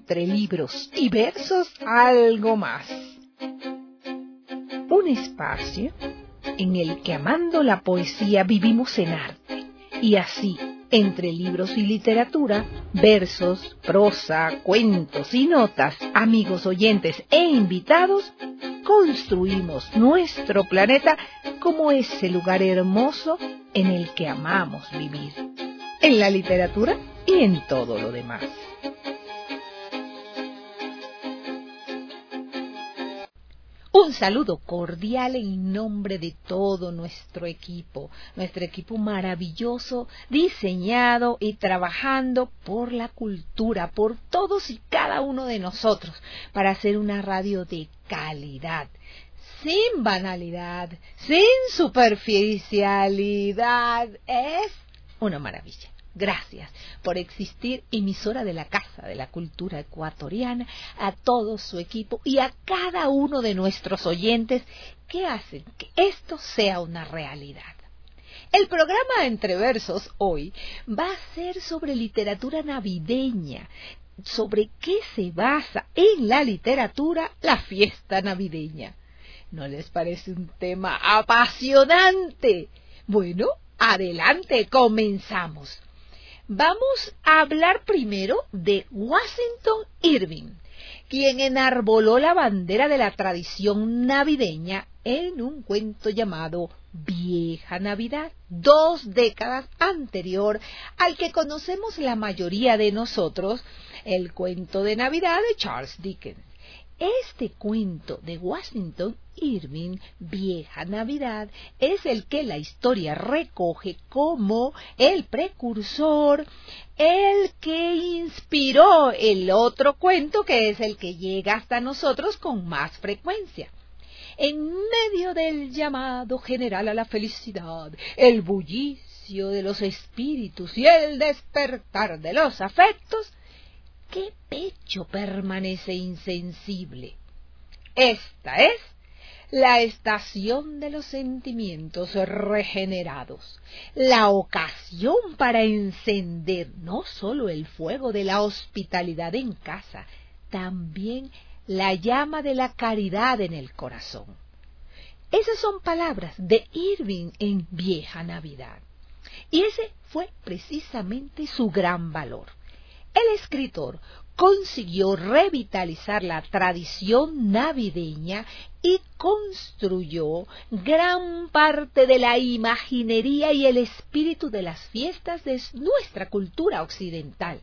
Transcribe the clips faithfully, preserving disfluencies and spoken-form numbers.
entre libros y versos algo más. Un espacio en el que amando la poesía vivimos en arte y así, entre libros y literatura, versos, prosa, cuentos y notas, amigos oyentes e invitados, construimos nuestro planeta como ese lugar hermoso en el que amamos vivir, en la literatura y en todo lo demás. Un saludo cordial en nombre de todo nuestro equipo, nuestro equipo maravilloso, diseñado y trabajando por la cultura, por todos y cada uno de nosotros, para hacer una radio de calidad, sin banalidad, sin superficialidad. Es una maravilla. Gracias por existir, emisora de la Casa de la Cultura Ecuatoriana, a todo su equipo y a cada uno de nuestros oyentes que hacen que esto sea una realidad. El programa Entre Versos hoy va a ser sobre literatura navideña, sobre qué se basa en la literatura la fiesta navideña. ¿No les parece un tema apasionante? Bueno, adelante, comenzamos. Vamos a hablar primero de Washington Irving, quien enarboló la bandera de la tradición navideña en un cuento llamado Vieja Navidad, dos décadas anterior al que conocemos la mayoría de nosotros, el cuento de Navidad de Charles Dickens. Este cuento de Washington Irving, Vieja Navidad, es el que la historia recoge como el precursor, el que inspiró el otro cuento que es el que llega hasta nosotros con más frecuencia. En medio del llamado general a la felicidad, el bullicio de los espíritus y el despertar de los afectos, ¿qué pecho permanece insensible? Esta es la estación de los sentimientos regenerados, la ocasión para encender no solo el fuego de la hospitalidad en casa, también la llama de la caridad en el corazón. Esas son palabras de Irving en Vieja Navidad, y ese fue precisamente su gran valor. El escritor consiguió revitalizar la tradición navideña y construyó gran parte de la imaginería y el espíritu de las fiestas de nuestra cultura occidental,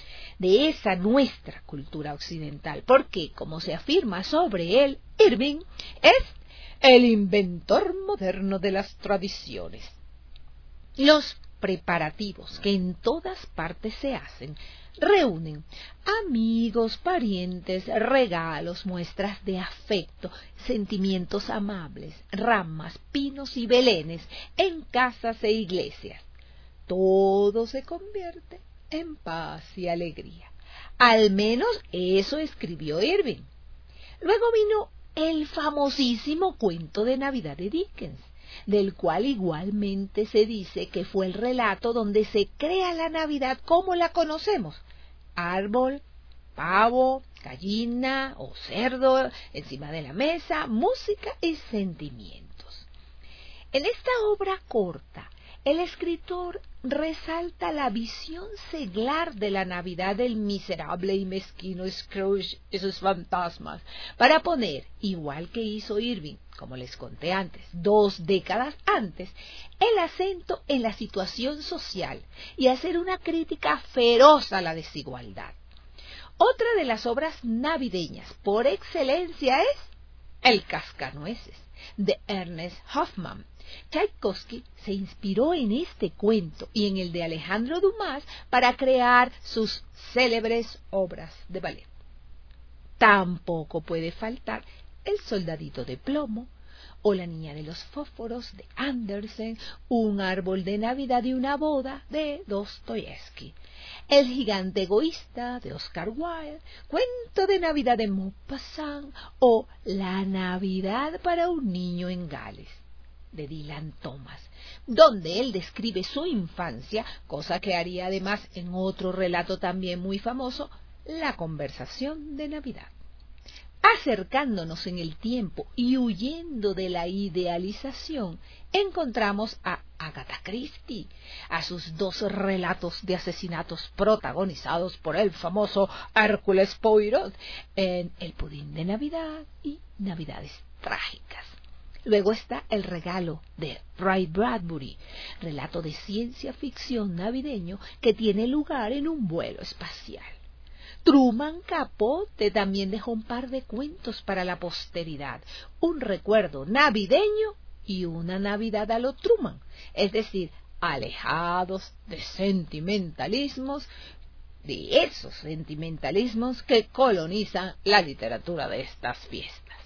de esa nuestra cultura occidental, porque, como se afirma sobre él, Irving es el inventor moderno de las tradiciones. Los preparativos que en todas partes se hacen reúnen amigos, parientes, regalos, muestras de afecto, sentimientos amables, ramas, pinos y belenes en casas e iglesias. Todo se convierte en paz y alegría. Al menos eso escribió Irving. Luego vino el famosísimo cuento de Navidad de Dickens, del cual igualmente se dice que fue el relato donde se crea la Navidad como la conocemos: árbol, pavo, gallina o cerdo encima de la mesa, música y sentimientos. En esta obra corta, el escritor resalta la visión seglar de la Navidad del miserable y mezquino Scrooge y sus fantasmas, para poner, igual que hizo Irving, como les conté antes, dos décadas antes, el acento en la situación social y hacer una crítica feroz a la desigualdad. Otra de las obras navideñas por excelencia es El Cascanueces, de Ernest Hoffmann. Tchaikovsky se inspiró en este cuento y en el de Alejandro Dumas para crear sus célebres obras de ballet. Tampoco puede faltar El Soldadito de Plomo o La Niña de los Fósforos de Andersen, Un árbol de Navidad y una boda de Dostoyevsky, El gigante egoísta de Oscar Wilde, Cuento de Navidad de Maupassant o La Navidad para un niño en Gales de Dylan Thomas, donde él describe su infancia, cosa que haría además en otro relato también muy famoso, la conversación de Navidad. Acercándonos en el tiempo y huyendo de la idealización, encontramos a Agatha Christie, a sus dos relatos de asesinatos protagonizados por el famoso Hércules Poirot en El pudín de Navidad y Navidades trágicas. Luego está El regalo de Ray Bradbury, relato de ciencia ficción navideño que tiene lugar en un vuelo espacial. Truman Capote también dejó un par de cuentos para la posteridad, un recuerdo navideño y una Navidad a lo Truman, es decir, alejados de sentimentalismos, de esos sentimentalismos que colonizan la literatura de estas fiestas.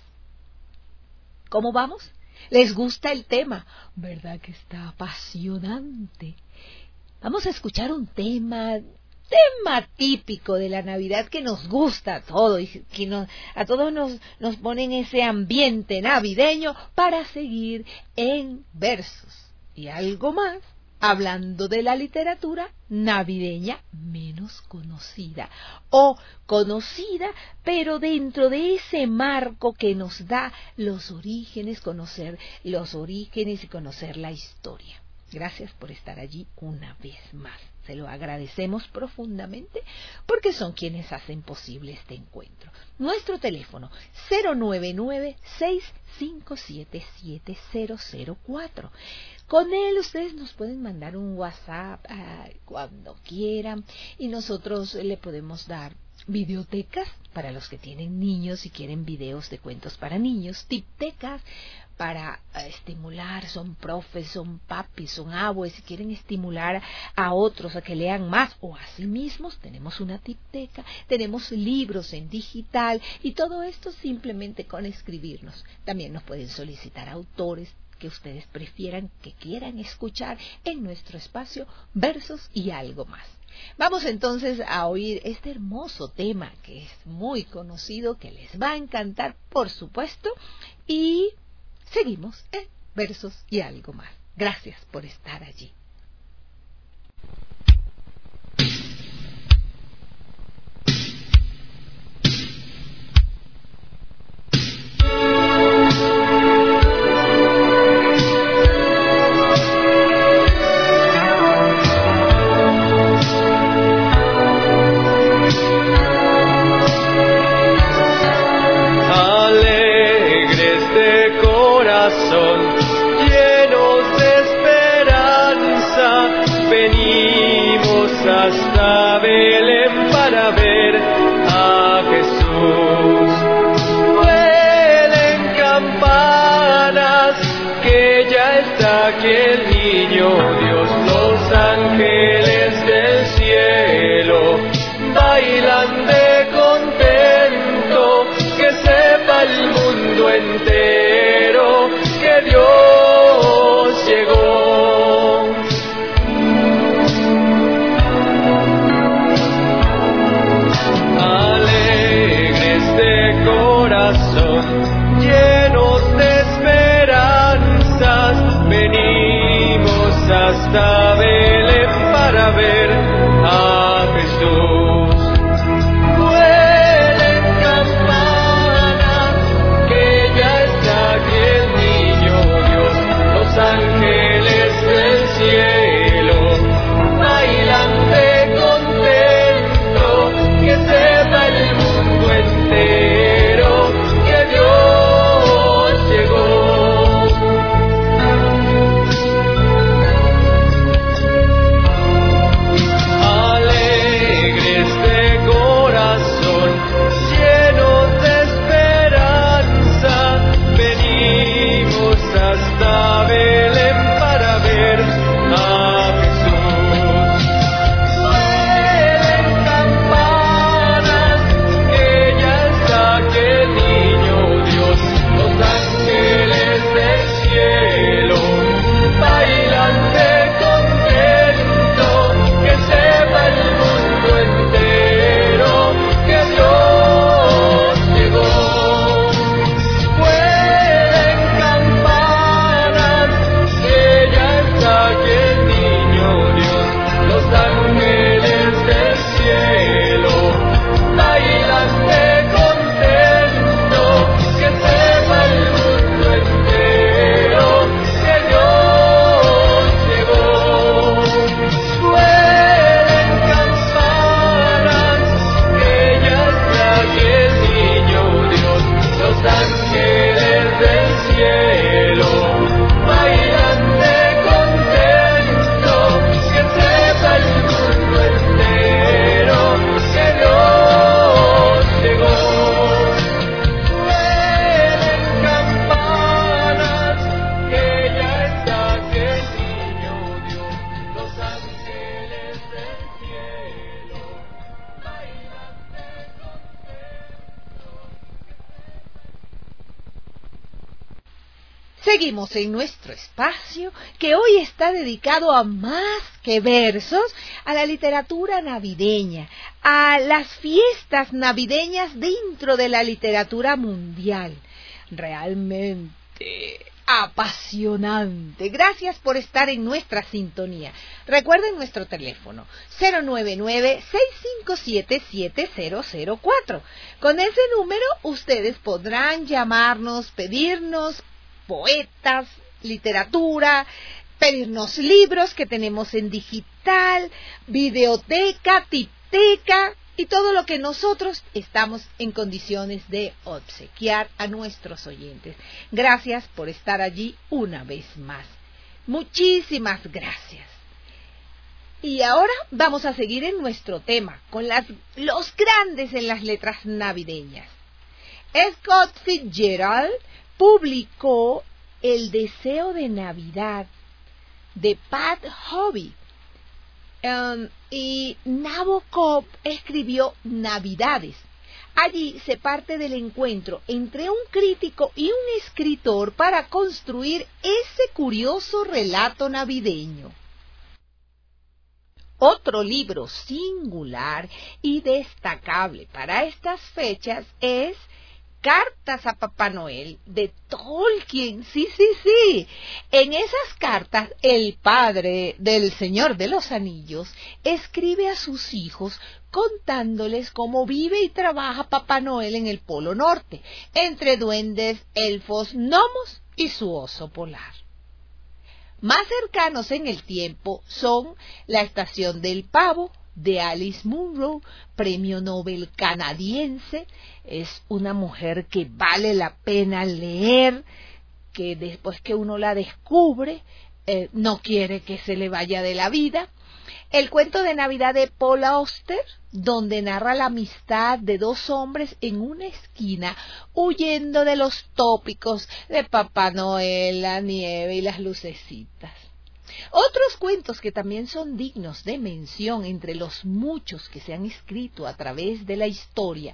¿Cómo vamos? ¿Les gusta el tema? ¿Verdad que está apasionante? Vamos a escuchar un tema... tema típico de la Navidad que nos gusta a todos y que nos, a todos nos, nos pone en ese ambiente navideño para seguir en versos y algo más, hablando de la literatura navideña menos conocida o conocida, pero dentro de ese marco que nos da los orígenes, conocer los orígenes y conocer la historia. Gracias por estar allí una vez más. Se lo agradecemos profundamente porque son quienes hacen posible este encuentro. Nuestro teléfono cero nueve nueve, seis cinco siete, siete cero cero cuatro. Con él ustedes nos pueden mandar un WhatsApp uh, cuando quieran y nosotros le podemos dar videotecas para los que tienen niños y quieren videos de cuentos para niños, tiptecas para uh, estimular, son profes, son papis, son abuelos, si quieren estimular a otros a que lean más o a sí mismos, tenemos una tipteca, tenemos libros en digital y todo esto simplemente con escribirnos. También nos pueden solicitar autores que ustedes prefieran, que quieran escuchar en nuestro espacio Versos y algo más. Vamos entonces a oír este hermoso tema que es muy conocido, que les va a encantar, por supuesto, y seguimos en Versos y algo más. Gracias por estar allí. Hasta Belén para ver a Jesús. Vuelen campanas que ya está aquí el niño Dios. Los ángeles del cielo bailan de contento, que sepa el mundo entero que Dios llegó. Llenos de esperanzas, venimos hasta Belén para ver a Jesús. Vuelen campanas que ya está aquí el niño Dios. Los ángeles del cielo bailan de contento, que sepa el mundo entero que Dios llegó. Seguimos en nuestro espacio que hoy está dedicado a más que versos, a la literatura navideña, a las fiestas navideñas dentro de la literatura mundial. Realmente apasionante. Gracias por estar en nuestra sintonía. Recuerden nuestro teléfono cero nueve nueve, seis cinco siete, siete cero cero cuatro. Con ese número ustedes podrán llamarnos, pedirnos poetas, literatura, pedirnos libros que tenemos en digital, videoteca, tipteca y todo lo que nosotros estamos en condiciones de obsequiar a nuestros oyentes. Gracias por estar allí una vez más. Muchísimas gracias. Y ahora vamos a seguir en nuestro tema con las, los grandes en las letras navideñas. Scott Fitzgerald publicó El deseo de Navidad de Pat Hobby. Um, y Nabokov escribió Navidades. Allí se parte del encuentro entre un crítico y un escritor para construir ese curioso relato navideño. Otro libro singular y destacable para estas fechas es Cartas a Papá Noel, de Tolkien. Sí, sí, sí. En esas cartas, el padre del Señor de los Anillos escribe a sus hijos contándoles cómo vive y trabaja Papá Noel en el Polo Norte, entre duendes, elfos, gnomos y su oso polar. Más cercanos en el tiempo son La Estación del Pavo, de Alice Munro, premio Nobel canadiense. Es una mujer que vale la pena leer, que después que uno la descubre, eh, no quiere que se le vaya de la vida. El cuento de Navidad de Paul Auster, donde narra la amistad de dos hombres en una esquina, huyendo de los tópicos de Papá Noel, la nieve y las lucecitas. Otros cuentos que también son dignos de mención entre los muchos que se han escrito a través de la historia: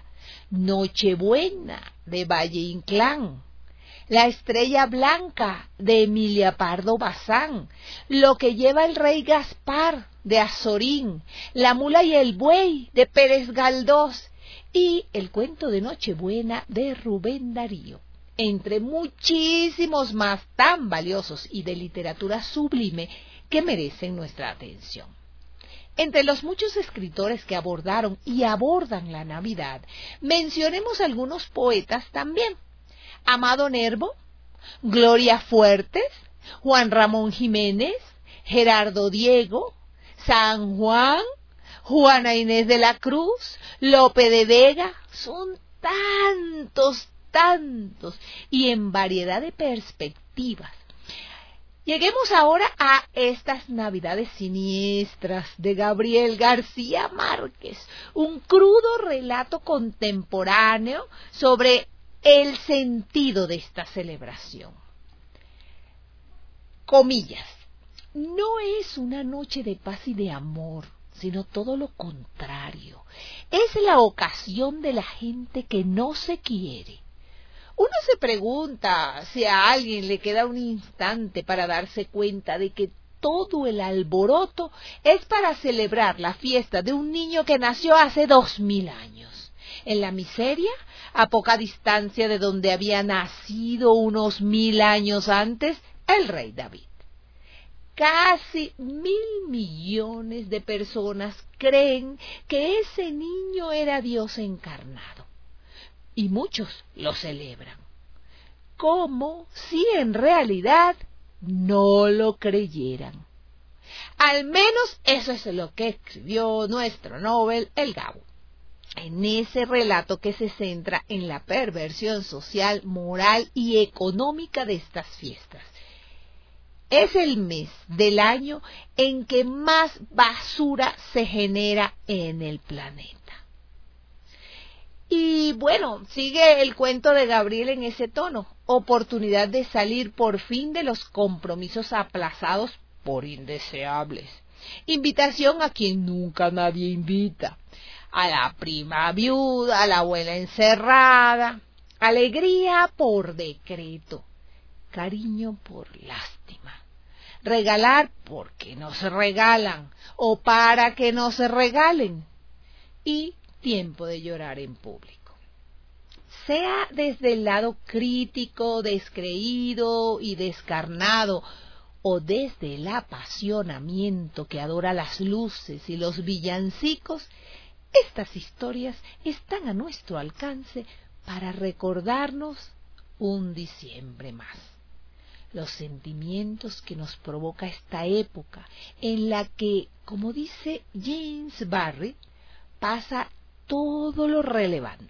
Nochebuena, de Valle Inclán; La Estrella Blanca, de Emilia Pardo Bazán; Lo que lleva el rey Gaspar, de Azorín; La Mula y el Buey, de Pérez Galdós; y El cuento de Nochebuena, de Rubén Darío, entre muchísimos más tan valiosos y de literatura sublime que merecen nuestra atención. Entre los muchos escritores que abordaron y abordan la Navidad, mencionemos algunos poetas también: Amado Nervo, Gloria Fuertes, Juan Ramón Jiménez, Gerardo Diego, San Juan, Juana Inés de la Cruz, Lope de Vega. Son tantos, tantos, y en variedad de perspectivas. Lleguemos ahora a estas Navidades siniestras de Gabriel García Márquez, un crudo relato contemporáneo sobre el sentido de esta celebración. Comillas: no es una noche de paz y de amor, sino todo lo contrario. Es la ocasión de la gente que no se quiere. Uno se pregunta si a alguien le queda un instante para darse cuenta de que todo el alboroto es para celebrar la fiesta de un niño que nació hace dos mil años, en la miseria, a poca distancia de donde había nacido unos mil años antes el rey David. Casi mil millones de personas creen que ese niño era Dios encarnado, y muchos lo celebran, como si en realidad no lo creyeran. Al menos eso es lo que escribió nuestro Nobel, el Gabo, en ese relato que se centra en la perversión social, moral y económica de estas fiestas. Es el mes del año en que más basura se genera en el planeta. Y bueno, sigue el cuento de Gabriel en ese tono: oportunidad de salir por fin de los compromisos aplazados por indeseables. Invitación a quien nunca nadie invita. A la prima viuda, a la abuela encerrada. Alegría por decreto. cariño por lástima, regalar porque nos regalan o para que nos regalen, y tiempo de llorar en público. Sea desde el lado crítico, descreído y descarnado, o desde el apasionamiento que adora las luces y los villancicos, estas historias están a nuestro alcance para recordarnos un diciembre más. Los sentimientos que nos provoca esta época en la que, como dice James Barrie, pasa todo lo relevante.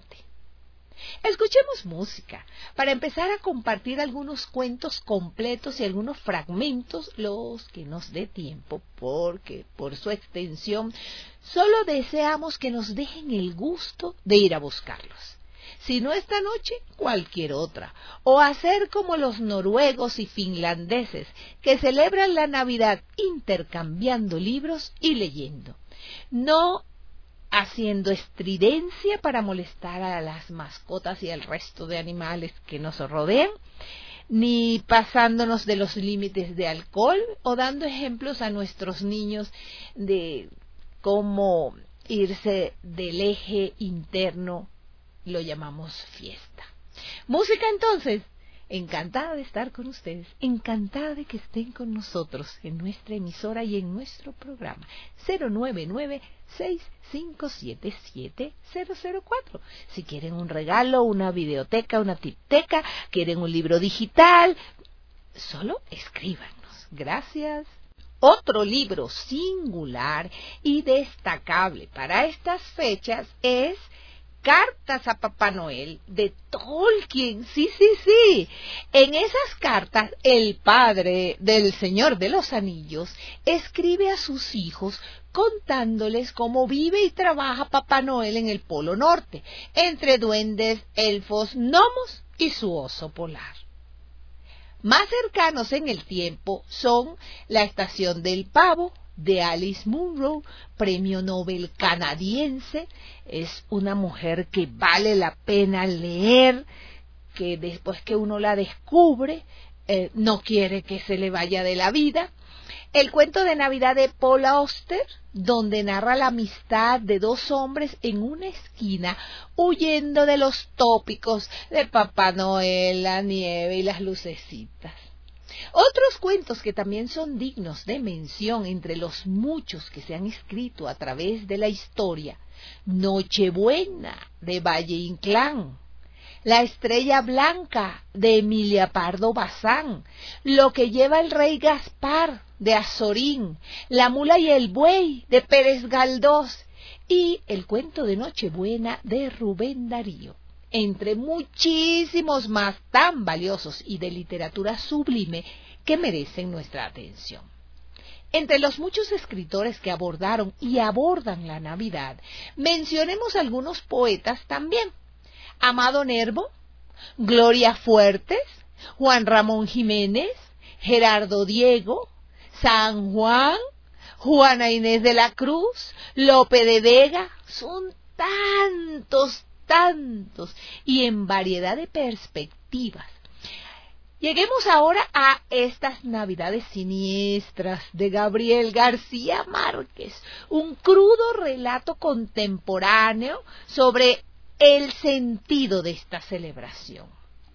Escuchemos música para empezar a compartir algunos cuentos completos y algunos fragmentos, los que nos dé tiempo, porque por su extensión solo deseamos que nos dejen el gusto de ir a buscarlos. Si no esta noche, cualquier otra, o hacer como los noruegos y finlandeses que celebran la Navidad intercambiando libros y leyendo. No haciendo estridencia para molestar a las mascotas y al resto de animales que nos rodean, ni pasándonos de los límites de alcohol o dando ejemplos a nuestros niños de cómo irse del eje interno, lo llamamos fiesta. Música entonces. Encantada de estar con ustedes, encantada de que estén con nosotros en nuestra emisora y en nuestro programa cero nueve nueve, seis cinco siete siete, cero cero cuatro. Si quieren un regalo, una videoteca, una tipteca, quieren un libro digital, solo escríbanos. Gracias. Otro libro singular y destacable para estas fechas es Cartas a Papá Noel, de Tolkien. Sí, sí, sí. En esas cartas, el padre del Señor de los Anillos escribe a sus hijos contándoles cómo vive y trabaja Papá Noel en el Polo Norte, entre duendes, elfos, gnomos y su oso polar. Más cercanos en el tiempo son La Estación del Pavo, de Alice Munro, premio Nobel canadiense. Es una mujer que vale la pena leer, que después que uno la descubre, eh, no quiere que se le vaya de la vida. El cuento de Navidad de Paul Auster, donde narra la amistad de dos hombres en una esquina, huyendo de los tópicos de Papá Noel, la nieve y las lucecitas. Otros cuentos que también son dignos de mención entre los muchos que se han escrito a través de la historia: Nochebuena, de Valle Inclán; La Estrella Blanca, de Emilia Pardo Bazán; Lo que lleva el rey Gaspar, de Azorín; La Mula y el Buey, de Pérez Galdós; y el cuento de Nochebuena, de Rubén Darío, entre muchísimos más tan valiosos y de literatura sublime que merecen nuestra atención. Entre los muchos escritores que abordaron y abordan la Navidad, mencionemos algunos poetas también: Amado Nervo, Gloria Fuertes, Juan Ramón Jiménez, Gerardo Diego, San Juan, Juana Inés de la Cruz, Lope de Vega. Son tantos, tantos, y en variedad de perspectivas. Lleguemos ahora a estas Navidades siniestras de Gabriel García Márquez, un crudo relato contemporáneo sobre el sentido de esta celebración.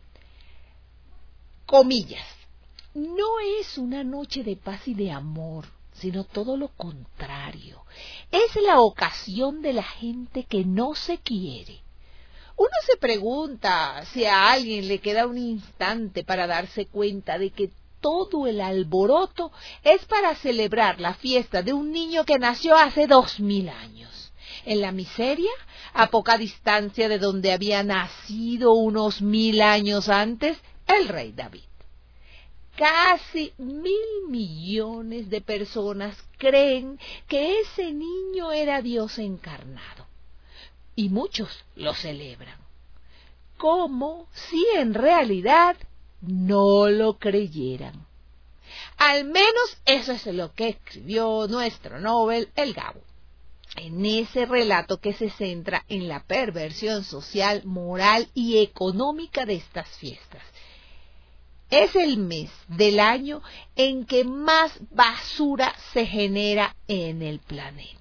Comillas: no es una noche de paz y de amor, sino todo lo contrario. Es la ocasión de la gente que no se quiere. Uno se pregunta si a alguien le queda un instante para darse cuenta de que todo el alboroto es para celebrar la fiesta de un niño que nació hace dos mil años, en la miseria, a poca distancia de donde había nacido unos mil años antes el rey David. Casi mil millones de personas creen que ese niño era Dios encarnado, y muchos lo celebran, como si en realidad no lo creyeran. Al menos eso es lo que escribió nuestro Nobel, el Gabo, en ese relato que se centra en la perversión social, moral y económica de estas fiestas. es el mes del año en que más basura se genera en el planeta.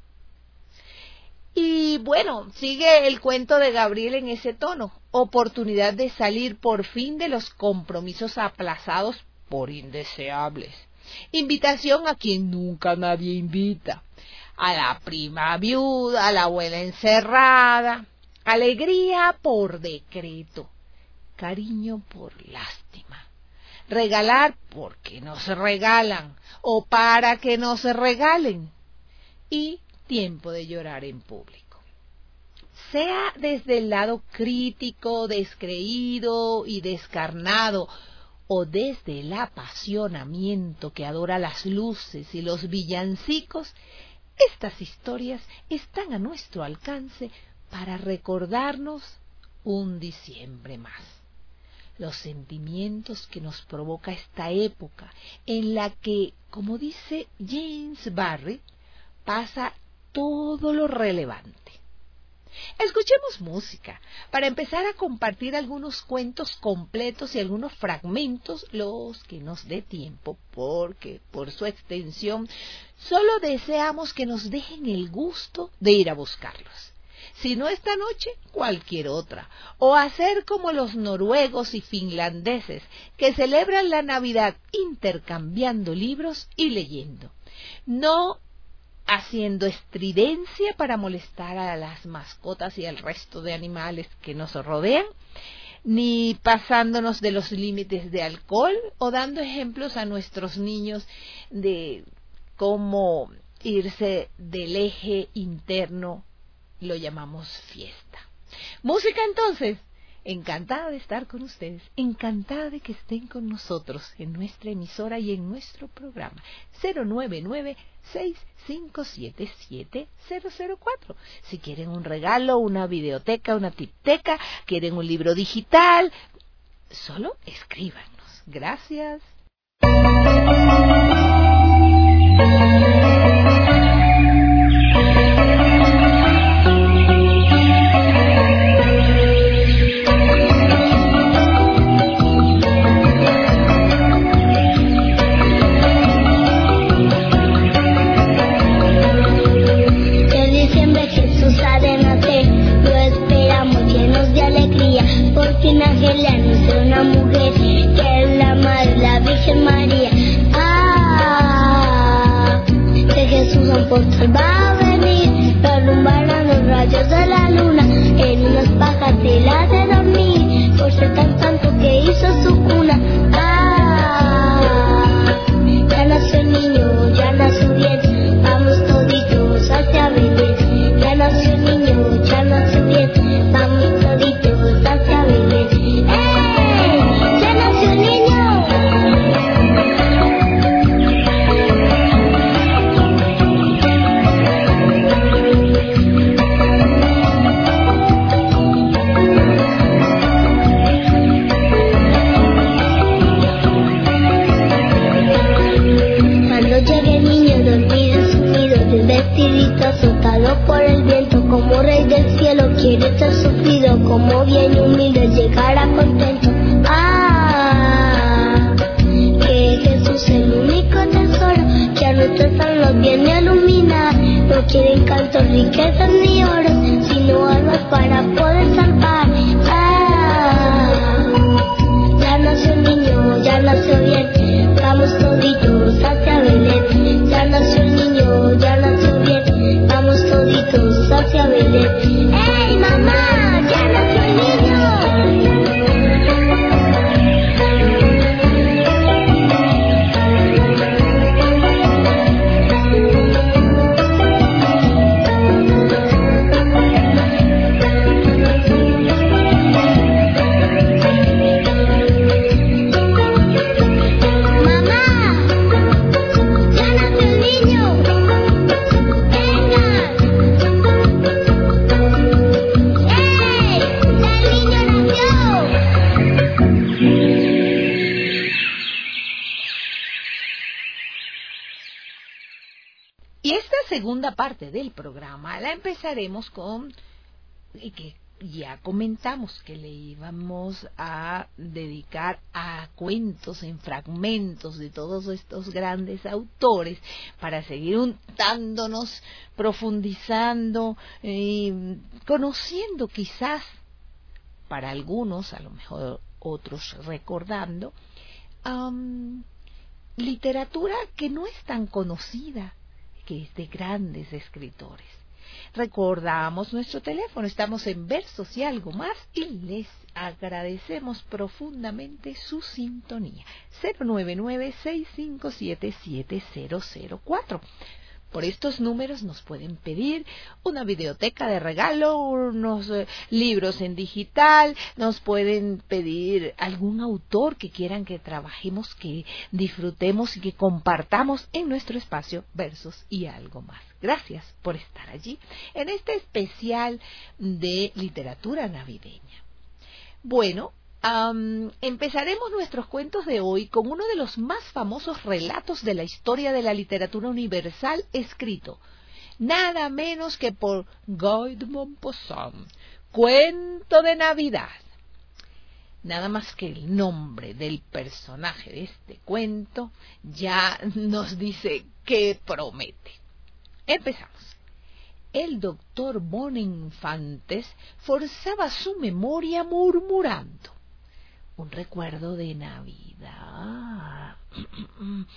Y bueno, sigue el cuento de Gabriel en ese tono. Oportunidad de salir por fin de los compromisos aplazados por indeseables. Invitación a quien nunca nadie invita. A la prima viuda, a la abuela encerrada. Alegría por decreto. Cariño por lástima. Regalar porque no se regalan o para que no se regalen. Y tiempo de llorar en público. Sea desde el lado crítico, descreído y descarnado, o desde el apasionamiento que adora las luces y los villancicos, estas historias están a nuestro alcance para recordarnos un diciembre más. Los sentimientos que nos provoca esta época en la que, como dice James Barrie, pasa todo lo relevante. Escuchemos música para empezar a compartir algunos cuentos completos y algunos fragmentos, los que nos dé tiempo, porque por su extensión solo deseamos que nos dejen el gusto de ir a buscarlos. Si no esta noche, cualquier otra, o hacer como los noruegos y finlandeses que celebran la Navidad intercambiando libros y leyendo. No haciendo estridencia para molestar a las mascotas y al resto de animales que nos rodean, ni pasándonos de los límites de alcohol o dando ejemplos a nuestros niños de cómo irse del eje interno, lo llamamos fiesta. Música entonces. Encantada de estar con ustedes, encantada de que estén con nosotros en nuestra emisora y en nuestro programa cero nueve nueve, seis cinco siete siete, cero cero cuatro. Si quieren un regalo, una videoteca, una tipteca, quieren un libro digital, solo escríbanos. Gracias. Un ángel le anunció a una mujer que es la madre, la Virgen María. Ah, que Jesús un portal va a venir, lo alumbrarán los rayos de la luna, en unas pajas se la hace dormir, por ser tan santo que hizo su cuna. Ah, ya nació el niño, ya nació bien, vamos toditos hacia Belén. Ya nació el niño, ya nació bien, vamos toditos hacia Belén. Azotado por el viento, como rey del cielo quiere ser sufrido, como bien humilde llegará contento. Ah, que Jesús es el único tesoro que a nuestros almas viene a iluminar. No quieren cantos, riquezas ni oro, sino almas para poder salvar. Ah, ya nació el niño, ya nació bien, vamos toditos hacia Belén. Ya nació el niño, ya nació bien, vamos toditos hacia Belén. ¡Ey, mamá! ¡Ya nació el niño! Segunda parte del programa la empezaremos con, y que ya comentamos que le íbamos a dedicar a cuentos en fragmentos de todos estos grandes autores para seguir untándonos, profundizando, eh, conociendo quizás, para algunos, a lo mejor otros recordando, um, literatura que no es tan conocida, que es de grandes escritores. Recordamos nuestro teléfono, estamos en Versos y Algo Más y les agradecemos profundamente su sintonía. cero nueve nueve, seis cinco siete, siete cero cero cuatro. Por estos números nos pueden pedir una videoteca de regalo, unos eh, libros en digital, nos pueden pedir algún autor que quieran que trabajemos, que disfrutemos y que compartamos en nuestro espacio Versos y Algo Más. Gracias por estar allí en este especial de literatura navideña. Bueno, Um, empezaremos nuestros cuentos de hoy con uno de los más famosos relatos de la historia de la literatura universal escrito, nada menos que por Guy de Maupassant, Cuento de Navidad. Nada más que el nombre del personaje de este cuento ya nos dice qué promete. Empezamos. El doctor Boninfantes forzaba su memoria murmurando. Un recuerdo de Navidad. Un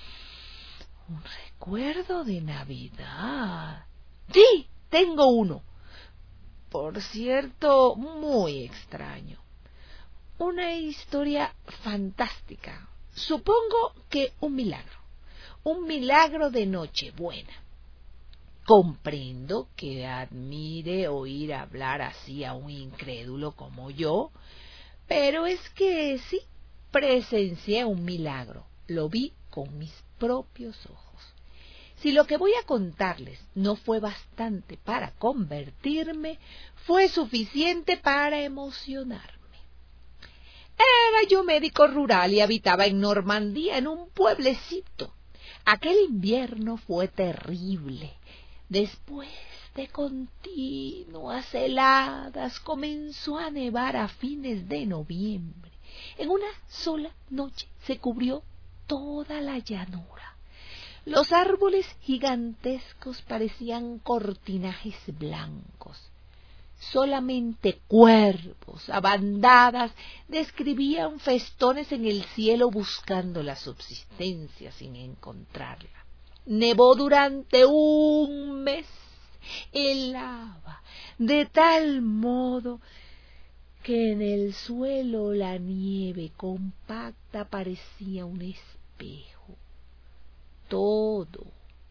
recuerdo de Navidad. Sí, tengo uno. Por cierto, muy extraño. Una historia fantástica. Supongo que un milagro. Un milagro de Nochebuena. Comprendo que admire oír hablar así a un incrédulo como yo, pero es que sí, presencié un milagro, lo vi con mis propios ojos. Si lo que voy a contarles no fue bastante para convertirme, fue suficiente para emocionarme. Era yo médico rural y habitaba en Normandía, en un pueblecito. Aquel invierno fue terrible. Después de continuas heladas, comenzó a nevar a fines de noviembre. En una sola noche se cubrió toda la llanura. Los árboles gigantescos parecían cortinajes blancos. Solamente cuervos a bandadas describían festones en el cielo buscando la subsistencia sin encontrarla. Nevó durante un mes, helaba de tal modo que en el suelo la nieve compacta parecía un espejo. Todo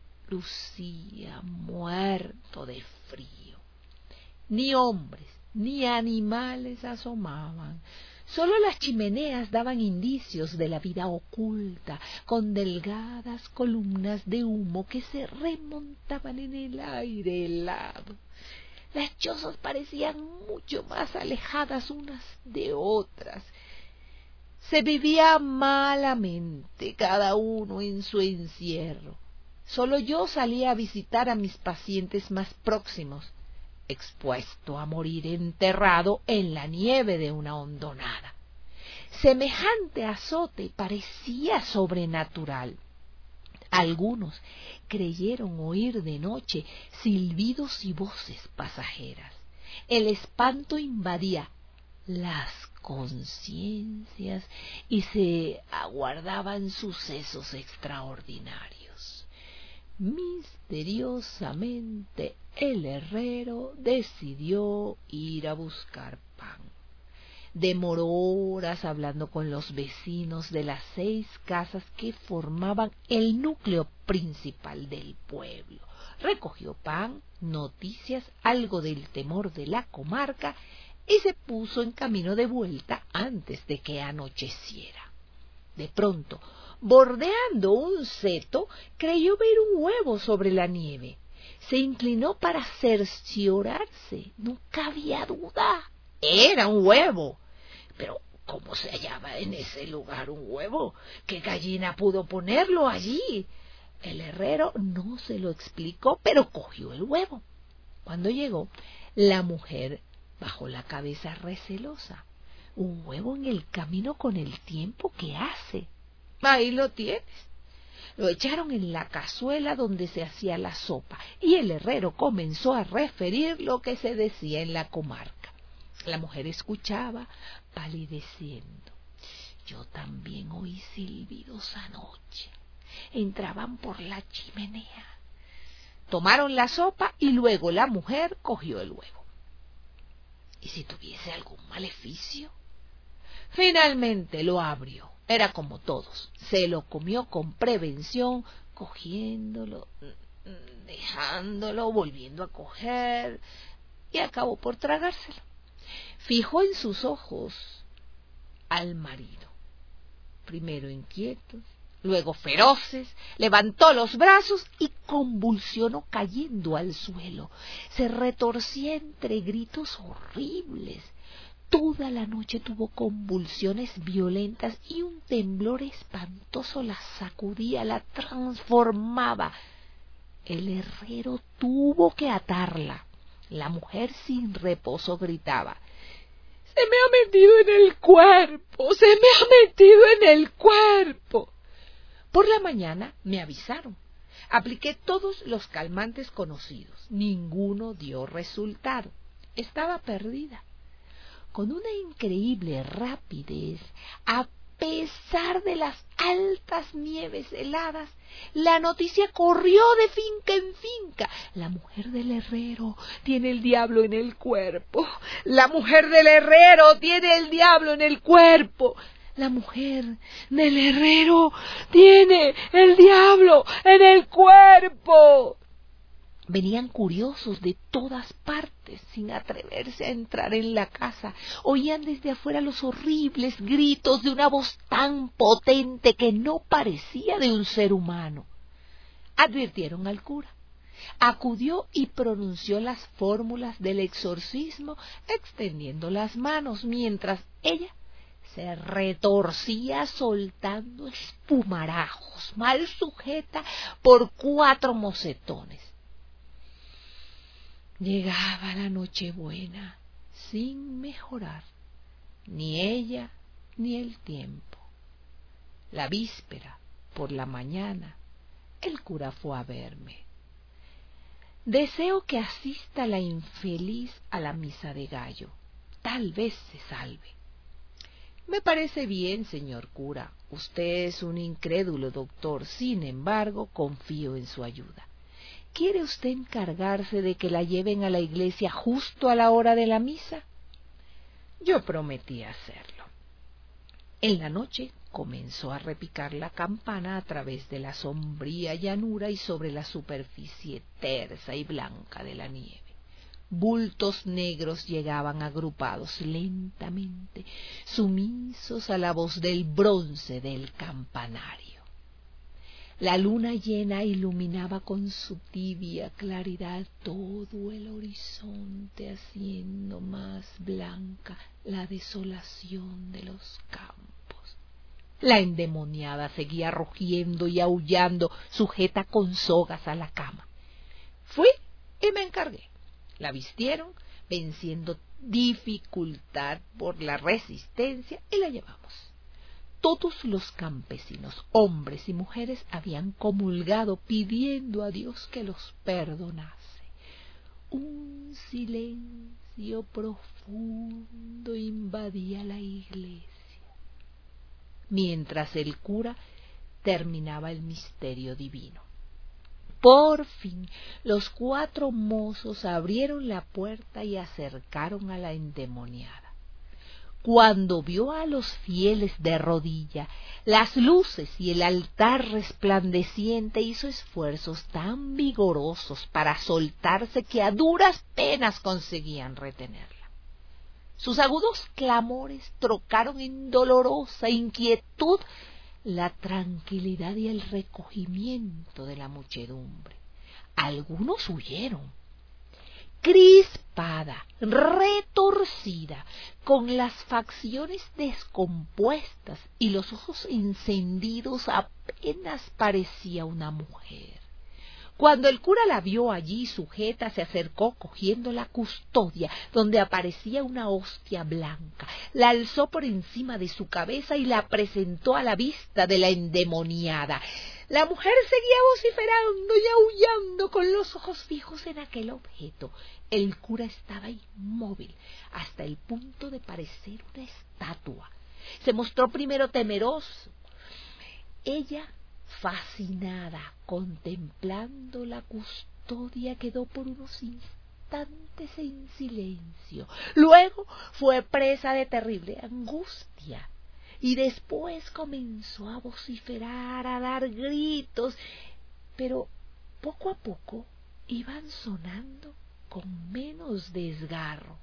lucía muerto de frío. Ni hombres ni animales asomaban. Solo las chimeneas daban indicios de la vida oculta, con delgadas columnas de humo que se remontaban en el aire helado. Las chozas parecían mucho más alejadas unas de otras. Se vivía malamente, cada uno en su encierro. Solo yo salía a visitar a mis pacientes más próximos, expuesto a morir enterrado en la nieve de una hondonada. Semejante azote parecía sobrenatural. Algunos creyeron oír de noche silbidos y voces pasajeras. El espanto invadía las conciencias y se aguardaban sucesos extraordinarios. Misteriosamente el herrero decidió ir a buscar pan. Demoró horas hablando con los vecinos de las seis casas que formaban el núcleo principal del pueblo. Recogió pan, noticias, algo del temor de la comarca y se puso en camino de vuelta antes de que anocheciera. De pronto, bordeando un seto, creyó ver un huevo sobre la nieve. Se inclinó para cerciorarse. No cabía duda. Era un huevo. Pero, ¿cómo se hallaba en ese lugar un huevo? ¿Qué gallina pudo ponerlo allí? El herrero no se lo explicó, pero cogió el huevo. Cuando llegó, la mujer Bajó la cabeza recelosa. Un huevo en el camino con el tiempo que hace. Ahí lo tienes. Lo echaron en la cazuela donde se hacía la sopa y el herrero comenzó a referir lo que se decía en la comarca. La mujer escuchaba, palideciendo. Yo también oí silbidos anoche. Entraban por la chimenea. Tomaron la sopa y luego la mujer cogió el huevo. ¿Y si tuviese algún maleficio? Finalmente lo abrió. Era como todos. Se lo comió con prevención, cogiéndolo, dejándolo, volviendo a coger, y acabó por tragárselo. Fijó en sus ojos al marido, primero inquietos, luego feroces, levantó los brazos y convulsionó cayendo al suelo. Se retorcía entre gritos horribles. Toda la noche tuvo convulsiones violentas y un temblor espantoso la sacudía, la transformaba. El herrero tuvo que atarla. La mujer sin reposo gritaba: «Se me ha metido en el cuerpo, se me ha metido en el cuerpo». Por la mañana me avisaron. Apliqué todos los calmantes conocidos. Ninguno dio resultado. Estaba perdida. Con una increíble rapidez, a pesar de las altas nieves heladas, la noticia corrió de finca en finca. La mujer del herrero tiene el diablo en el cuerpo. La mujer del herrero tiene el diablo en el cuerpo. La mujer del herrero tiene el diablo en el cuerpo. Venían curiosos de todas partes, sin atreverse a entrar en la casa. Oían desde afuera los horribles gritos de una voz tan potente que no parecía de un ser humano. Advirtieron al cura. Acudió y pronunció las fórmulas del exorcismo, extendiendo las manos, mientras ella se retorcía soltando espumarajos, mal sujeta por cuatro mocetones. Llegaba la Nochebuena sin mejorar, ni ella ni el tiempo. La víspera, por la mañana, el cura fue a verme. Deseo que asista la infeliz a la misa de gallo. Tal vez se salve. Me parece bien, señor cura. Usted es un incrédulo, doctor. Sin embargo, confío en su ayuda. ¿Quiere usted encargarse de que la lleven a la iglesia justo a la hora de la misa? Yo prometí hacerlo. En la noche comenzó a repicar la campana a través de la sombría llanura y sobre la superficie tersa y blanca de la nieve. Bultos negros llegaban agrupados lentamente, sumisos a la voz del bronce del campanario. La luna llena iluminaba con su tibia claridad todo el horizonte, haciendo más blanca la desolación de los campos. La endemoniada seguía rugiendo y aullando, sujeta con sogas a la cama. Fui y me encargué. La vistieron, venciendo dificultad por la resistencia, y la llevamos. Todos los campesinos, hombres y mujeres, habían comulgado pidiendo a Dios que los perdonase. Un silencio profundo invadía la iglesia, mientras el cura terminaba el misterio divino. Por fin, los cuatro mozos abrieron la puerta y acercaron a la endemoniada. Cuando vio a los fieles de rodilla, las luces y el altar resplandeciente, hizo esfuerzos tan vigorosos para soltarse que a duras penas conseguían retenerla. Sus agudos clamores trocaron en dolorosa inquietud la tranquilidad y el recogimiento de la muchedumbre. Algunos huyeron. Crispada, retorcida, con las facciones descompuestas y los ojos encendidos, apenas parecía una mujer. Cuando el cura la vio allí sujeta, se acercó cogiendo la custodia, donde aparecía una hostia blanca, la alzó por encima de su cabeza y la presentó a la vista de la endemoniada. La mujer seguía vociferando y aullando con los ojos fijos en aquel objeto. El cura estaba inmóvil, hasta el punto de parecer una estatua. Se mostró primero temeroso. Ella, fascinada, contemplando la custodia, quedó por unos instantes en silencio. Luego fue presa de terrible angustia y después comenzó a vociferar, a dar gritos, pero poco a poco iban sonando con menos desgarro.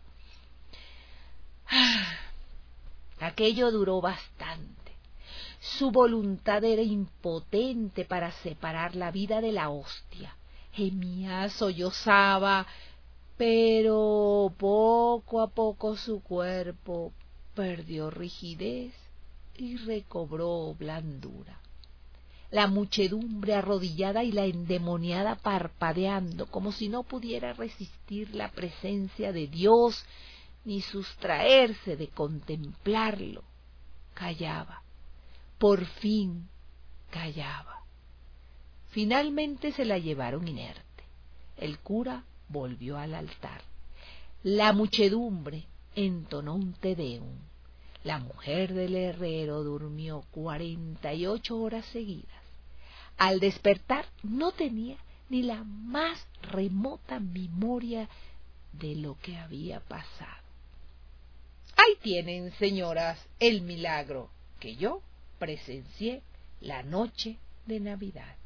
Ah, aquello duró bastante. Su voluntad era impotente para separar la vida de la hostia. Gemía, sollozaba, pero poco a poco su cuerpo perdió rigidez y recobró blandura. La muchedumbre arrodillada y la endemoniada parpadeando, como si no pudiera resistir la presencia de Dios ni sustraerse de contemplarlo, callaba. Por fin callaba. Finalmente se la llevaron inerte. El cura volvió al altar. La muchedumbre entonó un te deum. La mujer del herrero durmió cuarenta y ocho horas seguidas. Al despertar no tenía ni la más remota memoria de lo que había pasado. Ahí tienen, señoras, el milagro que yo presencié la noche de Navidad.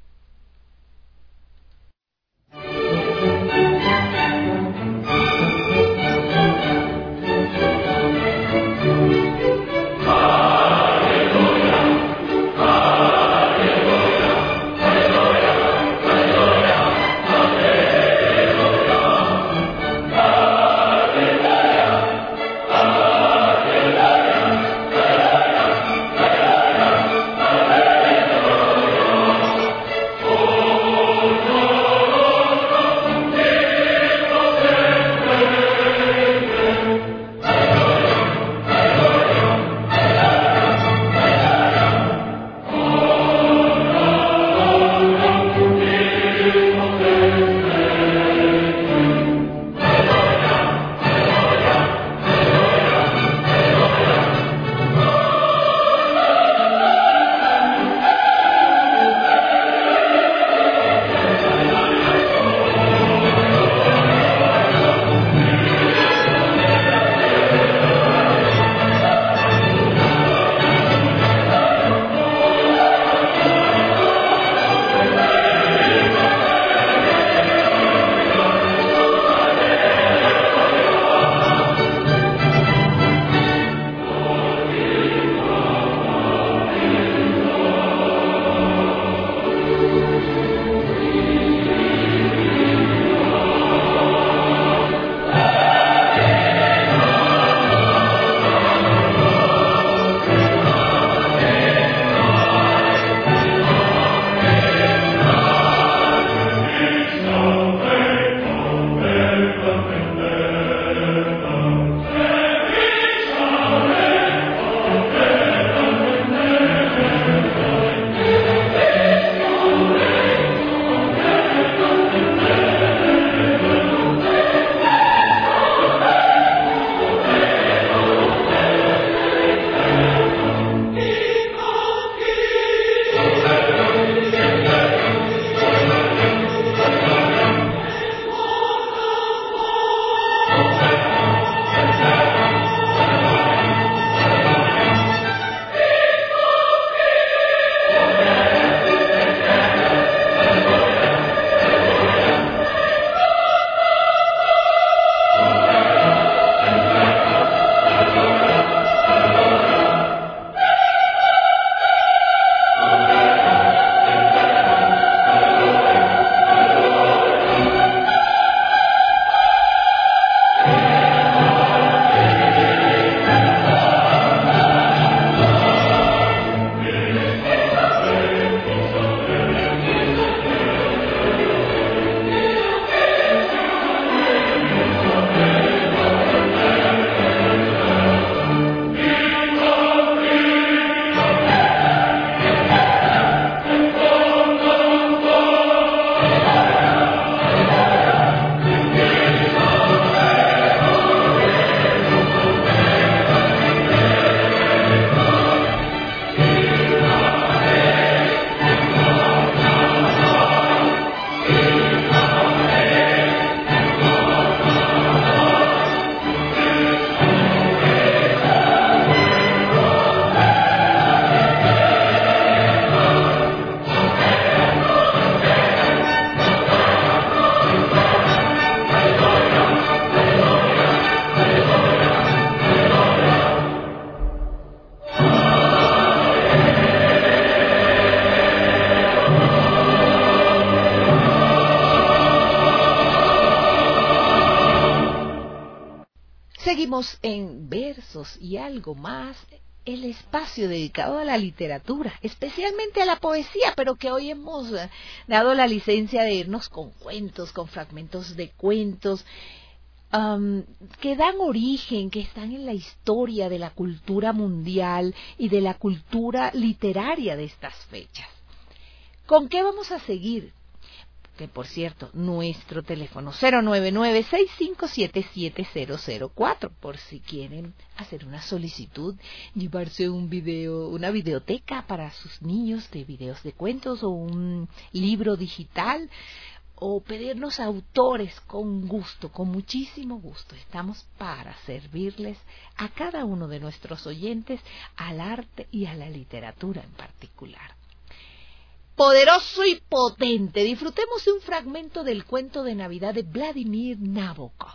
Seguimos en Versos y algo más, el espacio dedicado a la literatura, especialmente a la poesía, pero que hoy hemos dado la licencia de irnos con cuentos, con fragmentos de cuentos, um, que dan origen, que están en la historia de la cultura mundial y de la cultura literaria de estas fechas. ¿Con qué vamos a seguir? Que por cierto, nuestro teléfono cero nueve nueve, seis cinco siete, siete cero cero cuatro, por si quieren hacer una solicitud, llevarse un video, una videoteca para sus niños de videos de cuentos o un libro digital, o pedirnos autores con gusto, con muchísimo gusto. Estamos para servirles a cada uno de nuestros oyentes, al arte y a la literatura en particular. Poderoso y potente. Disfrutemos de un fragmento del cuento de Navidad de Vladimir Nabokov.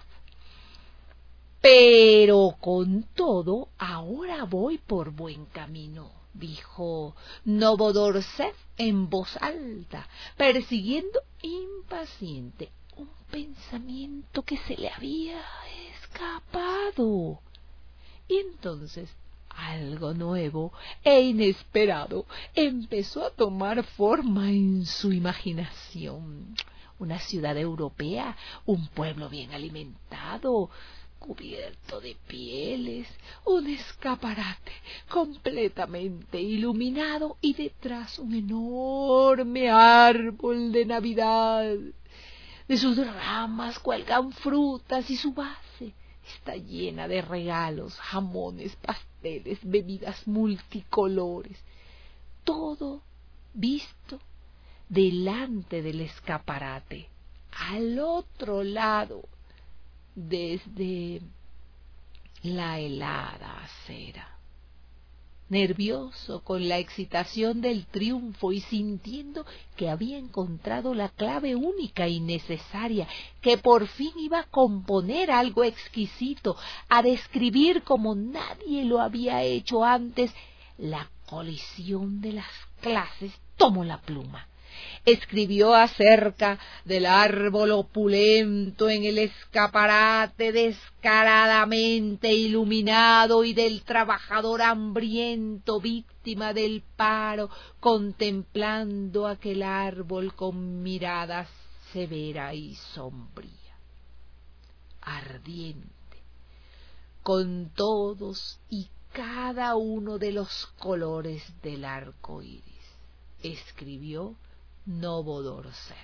Pero con todo, ahora voy por buen camino, dijo Novodorsev en voz alta, persiguiendo impaciente un pensamiento que se le había escapado. Y entonces algo nuevo e inesperado empezó a tomar forma en su imaginación. Una ciudad europea, un pueblo bien alimentado, cubierto de pieles, un escaparate completamente iluminado y detrás un enorme árbol de Navidad. De sus ramas cuelgan frutas y su base está llena de regalos, jamones, pasteles, bebidas multicolores. Todo visto delante del escaparate, al otro lado, desde la helada acera. Nervioso con la excitación del triunfo y sintiendo que había encontrado la clave única y necesaria, que por fin iba a componer algo exquisito, a describir como nadie lo había hecho antes la colisión de las clases, tomó la pluma. Escribió acerca del árbol opulento en el escaparate descaradamente iluminado y del trabajador hambriento víctima del paro contemplando aquel árbol con mirada severa y sombría, ardiente, con todos y cada uno de los colores del arco iris. Escribió Novodorsev,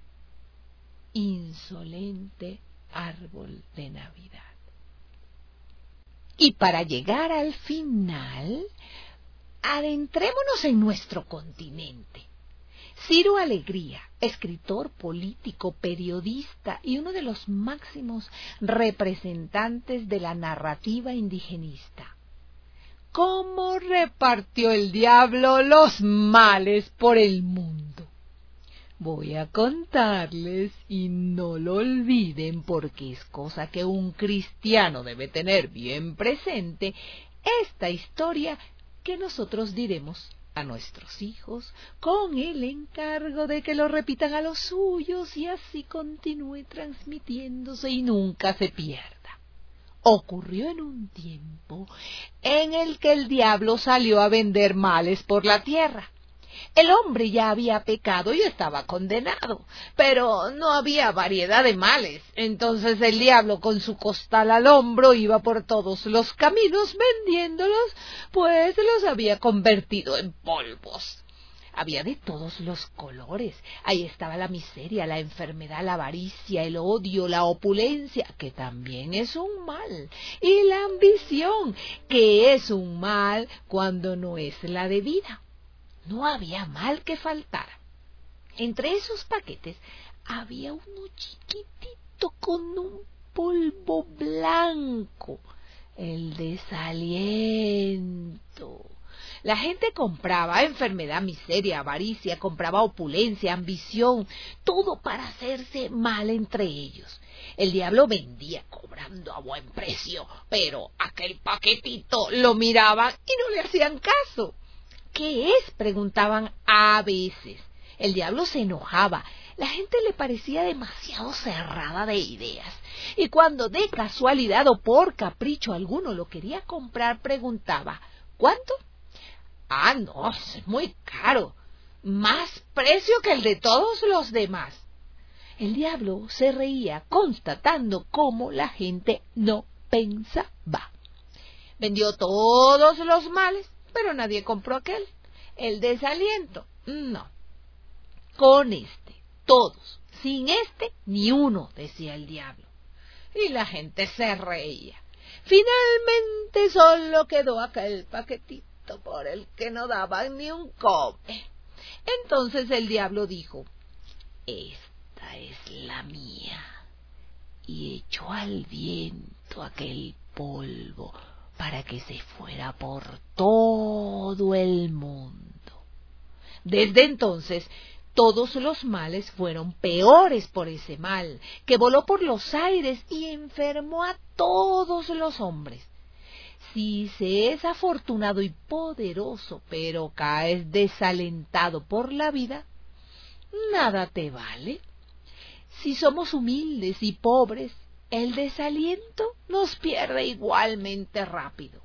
insolente árbol de Navidad. Y para llegar al final, adentrémonos en nuestro continente. Ciro Alegría, escritor, político, periodista y uno de los máximos representantes de la narrativa indigenista. ¿Cómo repartió el diablo los males por el mundo? Voy a contarles, y no lo olviden porque es cosa que un cristiano debe tener bien presente, esta historia que nosotros diremos a nuestros hijos con el encargo de que lo repitan a los suyos y así continúe transmitiéndose y nunca se pierda. Ocurrió en un tiempo en el que el diablo salió a vender males por la tierra. El hombre ya había pecado y estaba condenado, pero no había variedad de males. Entonces el diablo con su costal al hombro iba por todos los caminos vendiéndolos, pues los había convertido en polvos. Había de todos los colores. Ahí estaba la miseria, la enfermedad, la avaricia, el odio, la opulencia, que también es un mal, y la ambición, que es un mal cuando no es la debida. No había mal que faltara. Entre esos paquetes había uno chiquitito con un polvo blanco, el desaliento. La gente compraba enfermedad, miseria, avaricia, compraba opulencia, ambición, todo para hacerse mal entre ellos. El diablo vendía cobrando a buen precio, pero aquel paquetito lo miraban y no le hacían caso. ¿Qué es?, preguntaban a veces. El diablo se enojaba, La gente le parecía demasiado cerrada de ideas, y cuando de casualidad o por capricho alguno lo quería comprar, preguntaba: ¿cuánto? Ah, no, es muy caro, más precio que el de todos los demás. El diablo se reía constatando cómo la gente no pensaba. Vendió todos los males, pero nadie compró aquel, el desaliento. No, con este, todos, sin este, ni uno, decía el diablo. Y la gente se reía. Finalmente solo quedó aquel paquetito por el que no daban ni un cobre. Entonces el diablo dijo: esta es la mía. Y echó al viento aquel polvo para que se fuera por todo el mundo. Desde entonces, todos los males fueron peores por ese mal, que voló por los aires y enfermó a todos los hombres. Si se es afortunado y poderoso, pero caes desalentado por la vida, nada te vale. Si somos humildes y pobres, el desaliento nos pierde igualmente rápido.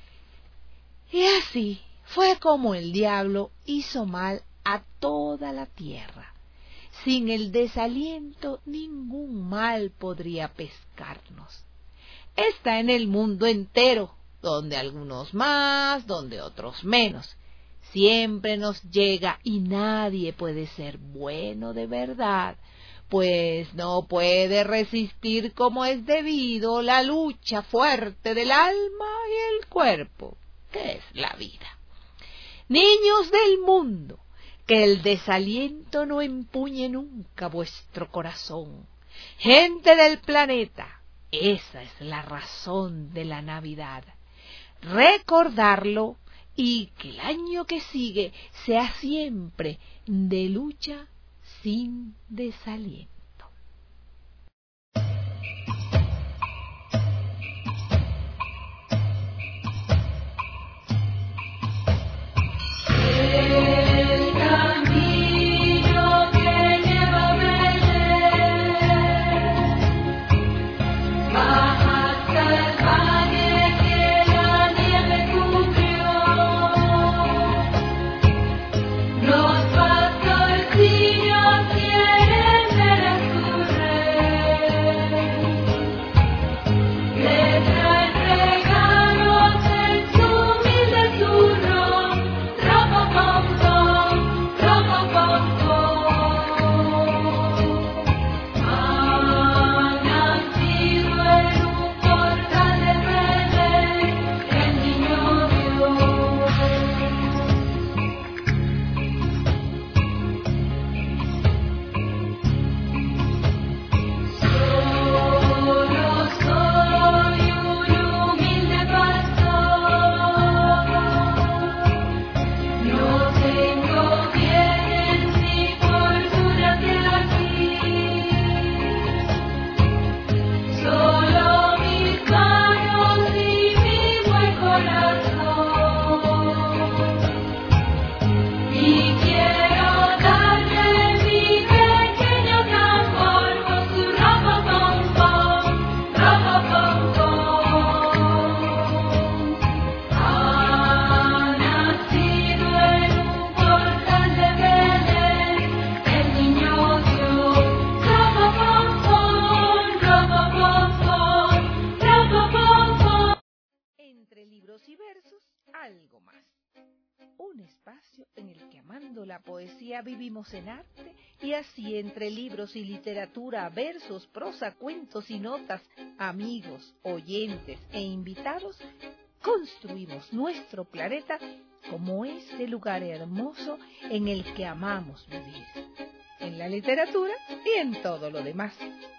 Y así fue como el diablo hizo mal a toda la tierra. Sin el desaliento, ningún mal podría pescarnos. Está en el mundo entero, donde algunos más, donde otros menos. Siempre nos llega y nadie puede ser bueno de verdad, pues no puede resistir como es debido la lucha fuerte del alma y el cuerpo, que es la vida. Niños del mundo, que el desaliento no empuñe nunca vuestro corazón. Gente del planeta, esa es la razón de la Navidad. Recordarlo y que el año que sigue sea siempre de lucha sin desaliento. Y versos, algo más. Un espacio en el que, amando la poesía, vivimos en arte, y así entre libros y literatura, versos, prosa, cuentos y notas, amigos, oyentes e invitados, construimos nuestro planeta como ese lugar hermoso en el que amamos vivir, en la literatura y en todo lo demás.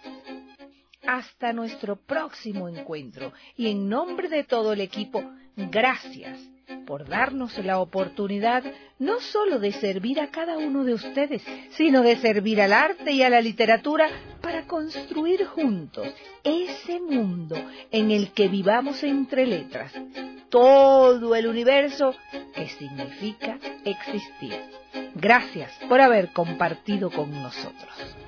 Hasta nuestro próximo encuentro, y en nombre de todo el equipo, gracias por darnos la oportunidad no solo de servir a cada uno de ustedes, sino de servir al arte y a la literatura para construir juntos ese mundo en el que vivamos entre letras, todo el universo que significa existir. Gracias por haber compartido con nosotros.